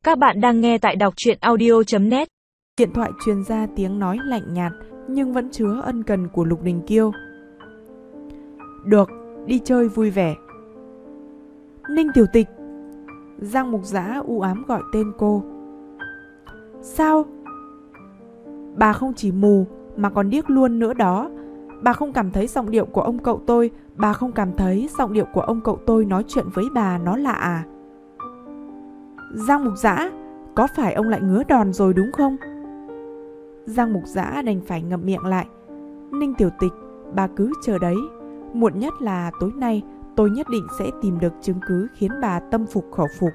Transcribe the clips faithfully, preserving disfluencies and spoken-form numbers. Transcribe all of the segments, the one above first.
Các bạn đang nghe tại đọc truyện audio chấm net. Điện thoại truyền ra tiếng nói lạnh nhạt nhưng vẫn chứa ân cần của Lục Đình Kiêu. Được, đi chơi vui vẻ. Ninh Tiểu Tịch. Giang Mục Dã u ám gọi tên cô. Sao? Bà không chỉ mù mà còn điếc luôn nữa đó. Bà không cảm thấy giọng điệu của ông cậu tôi Bà không cảm thấy giọng điệu của ông cậu tôi nói chuyện với bà nó lạ à? Giang Mục Dã, có phải ông lại ngứa đòn rồi đúng không? Giang Mục Dã đành phải ngậm miệng lại. Ninh Tiểu Tịch, bà cứ chờ đấy. Muộn nhất là tối nay tôi nhất định sẽ tìm được chứng cứ khiến bà tâm phục khẩu phục.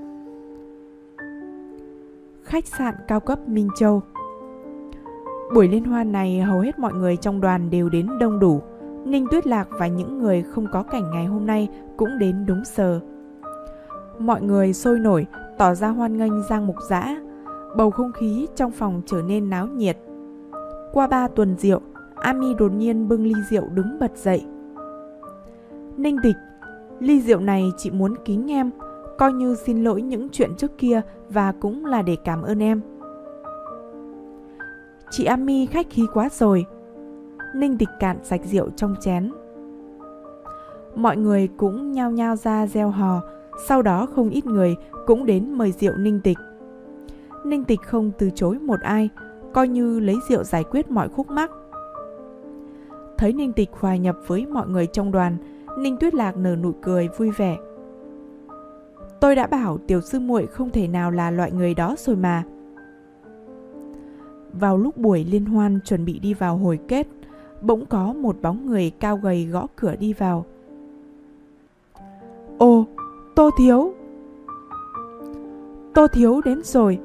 Khách sạn cao cấp Minh Châu. Buổi liên hoan này hầu hết mọi người trong đoàn đều đến đông đủ. Ninh Tuyết Lạc và những người không có cảnh ngày hôm nay cũng đến đúng giờ. Mọi người sôi nổi tỏ ra hoan nghênh Giang Mục Dã. Bầu không khí trong phòng trở nên náo nhiệt. Qua ba tuần rượu, Ami đột nhiên bưng ly rượu đứng bật dậy. Ninh Tịch, ly rượu này chị muốn kính em, coi như xin lỗi những chuyện trước kia và cũng là để cảm ơn em. Chị Ami khách khí quá rồi. Ninh Tịch cạn sạch rượu trong chén. Mọi người cũng nhao nhao ra reo hò. Sau đó không ít người cũng đến mời rượu Ninh Tịch. Ninh Tịch không từ chối một ai, coi như lấy rượu giải quyết mọi khúc mắc. Thấy Ninh Tịch hòa nhập với mọi người trong đoàn, Ninh Tuyết Lạc nở nụ cười vui vẻ. Tôi đã bảo tiểu sư muội không thể nào là loại người đó rồi mà. Vào lúc buổi liên hoan chuẩn bị đi vào hồi kết, bỗng có một bóng người cao gầy gõ cửa đi vào. Ồ, Tô Thiếu. Tô Thiếu đến rồi.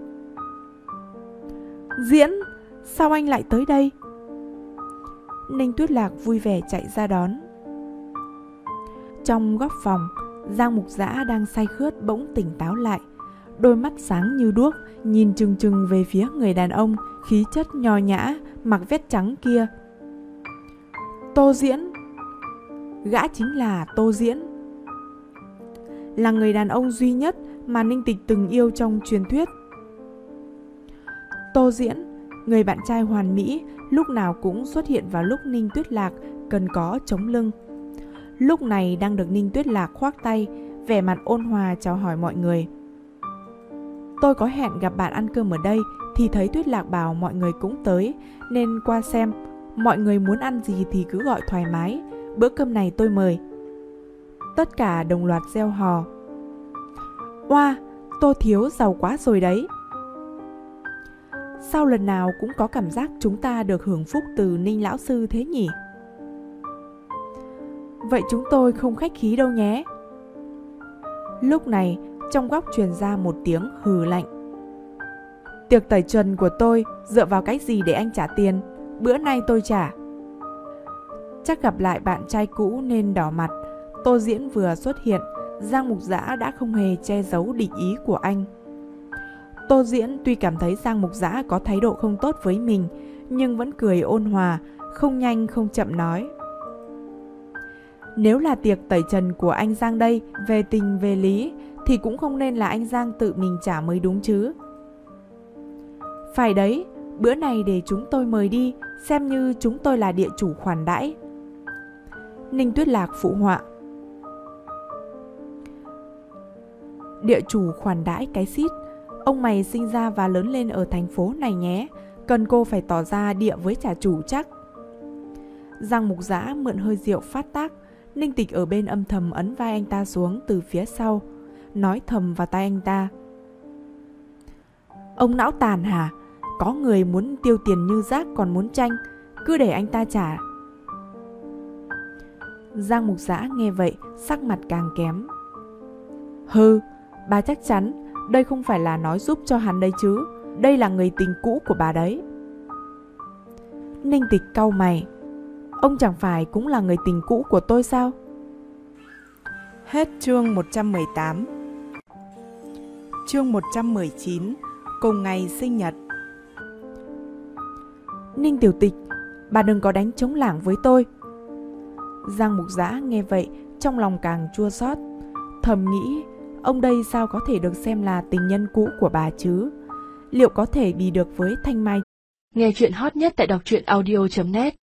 Diễn, sao anh lại tới đây? Ninh Tuyết Lạc vui vẻ chạy ra đón. Trong góc phòng, Giang Mục Dã đang say khướt bỗng tỉnh táo lại. Đôi mắt sáng như đuốc, nhìn chừng chừng về phía người đàn ông khí chất nho nhã, mặc vest trắng kia. Tô Diễn. Gã chính là Tô Diễn, là người đàn ông duy nhất mà Ninh Tịch từng yêu trong truyền thuyết. Tô Diễn, người bạn trai hoàn mỹ, lúc nào cũng xuất hiện vào lúc Ninh Tuyết Lạc cần có chống lưng. Lúc này đang được Ninh Tuyết Lạc khoác tay, vẻ mặt ôn hòa chào hỏi mọi người. Tôi có hẹn gặp bạn ăn cơm ở đây thì thấy Tuyết Lạc bảo mọi người cũng tới nên qua xem. Mọi người muốn ăn gì thì cứ gọi thoải mái, bữa cơm này tôi mời. Tất cả đồng loạt reo hò. Oa, Tô Thiếu giàu quá rồi đấy. Sao lần nào cũng có cảm giác chúng ta được hưởng phúc từ Ninh lão sư thế nhỉ? Vậy chúng tôi không khách khí đâu nhé. Lúc này trong góc truyền ra một tiếng hừ lạnh. Tiệc tẩy trần của tôi dựa vào cái gì để anh trả tiền? Bữa nay tôi trả. Chắc gặp lại bạn trai cũ nên đỏ mặt. Tô Diễn vừa xuất hiện, Giang Mục Dã đã không hề che giấu địch ý của anh. Tô Diễn tuy cảm thấy Giang Mục Dã có thái độ không tốt với mình, nhưng vẫn cười ôn hòa, không nhanh không chậm nói. Nếu là tiệc tẩy trần của anh Giang đây, về tình về lý, thì cũng không nên là anh Giang tự mình trả mới đúng chứ. Phải đấy, bữa này để chúng tôi mời đi, xem như chúng tôi là địa chủ khoản đãi. Ninh Tuyết Lạc phụ họa. Địa chủ khoản đãi cái xít. Ông mày sinh ra và lớn lên ở thành phố này nhé, cần cô phải tỏ ra địa với trả chủ chắc. Giang Mục Dã mượn hơi rượu phát tác. Ninh Tịch ở bên âm thầm ấn vai anh ta xuống từ phía sau, nói thầm vào tai anh ta. Ông não tàn hả? Có người muốn tiêu tiền như rác còn muốn tranh, cứ để anh ta trả. Giang Mục Dã nghe vậy sắc mặt càng kém. Hừ, bà chắc chắn đây không phải là nói giúp cho hắn đấy chứ. Đây là người tình cũ của bà đấy. Ninh Tịch cau mày. Ông chẳng phải cũng là người tình cũ của tôi sao? Hết chương một trăm mười tám. Chương một trăm mười chín. Cùng ngày sinh nhật. Ninh Tiểu Tịch, bà đừng có đánh trống lảng với tôi. Giang Mục Dã nghe vậy trong lòng càng chua xót, thầm nghĩ Ông đây sao có thể được xem là tình nhân cũ của bà chứ? Liệu có thể đi được với Thanh Mai? Nghe chuyện hot nhất tại đọc truyện audio chấm net